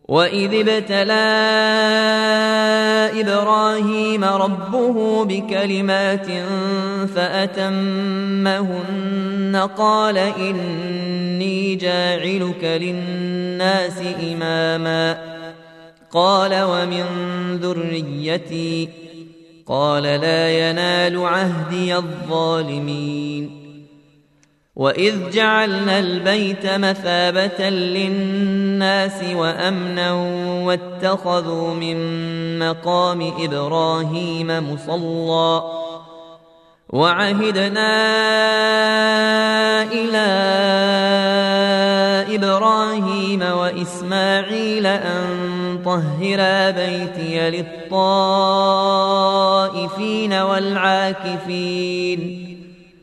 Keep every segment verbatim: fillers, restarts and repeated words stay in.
وإذ ابتلى إبراهيم ربه بكلمات فأتمهن قال إني جاعلك للناس إماما قال ومن ذريتي قال لا ينال عهدي الظالمين وإذ جعلنا البيت مثابة للناس وأمنا واتخذوا من مقام إبراهيم مصلى وعهدنا إلى إبراهيم وإسماعيل أن طهرا بيتي للطائفين والعاكفين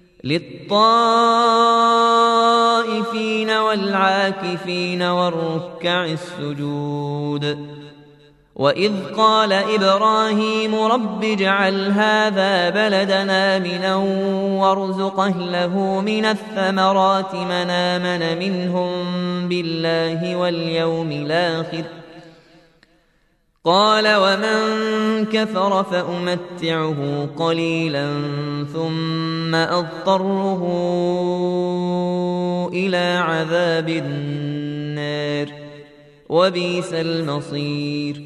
للطائفين والعاكفين والركع السجود وإذ قال إبراهيم رب اجعل هذا بلدنا آمنا وارزق أهله من الثمرات من آمن منهم بالله واليوم الآخر قال ومن كفر فأمتعه قليلا ثم أضطره إلى عذاب النار وبئس المصير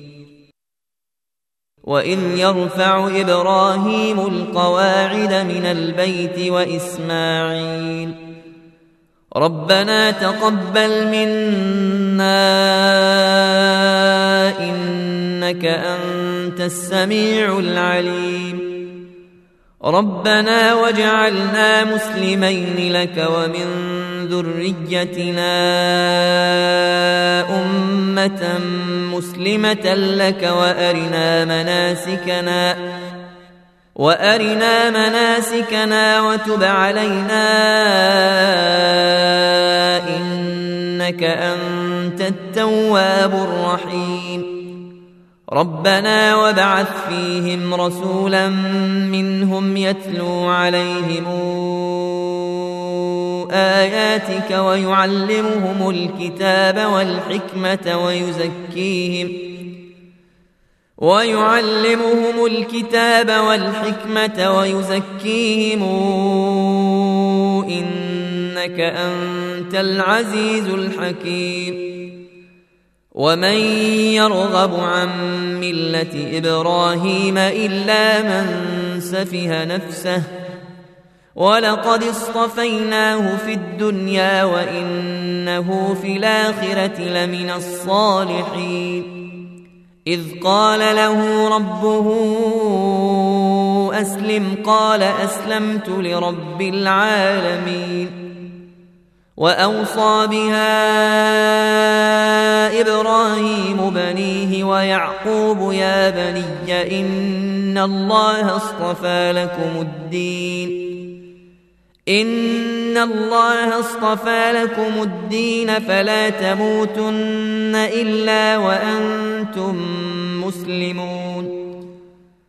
وإذ يرفع إبراهيم القواعد من البيت وإسماعيل ربنا تقبل منا إنك أنت السميع العليم ربنا واجعلنا مسلمين لك ومن ذريتنا أمة مسلمة لك وأرنا مناسكنا وأرنا مناسكنا وتب علينا إنك أنت التواب الرحيم ربنا وابعث فيهم رسولا منهم يتلو عليهم آياتك ويعلمهم الكتاب والحكمة ويزكيهم ويعلمهم الكتاب والحكمة ويزكيهم إنك أنت العزيز الحكيم ومن يرغب عن ملة إبراهيم إلا من سفه نفسه ولقد اصطفيناه في الدنيا وإنه في الآخرة لمن الصالحين إذ قال له ربه أسلم قال أسلمت لرب العالمين وأوصى بها إبراهيم بنيه ويعقوب يا بني إن الله اصطفى لكم الدين إن الله اصطفى لكم الدين فلا تموتن إلا وأنتم مسلمون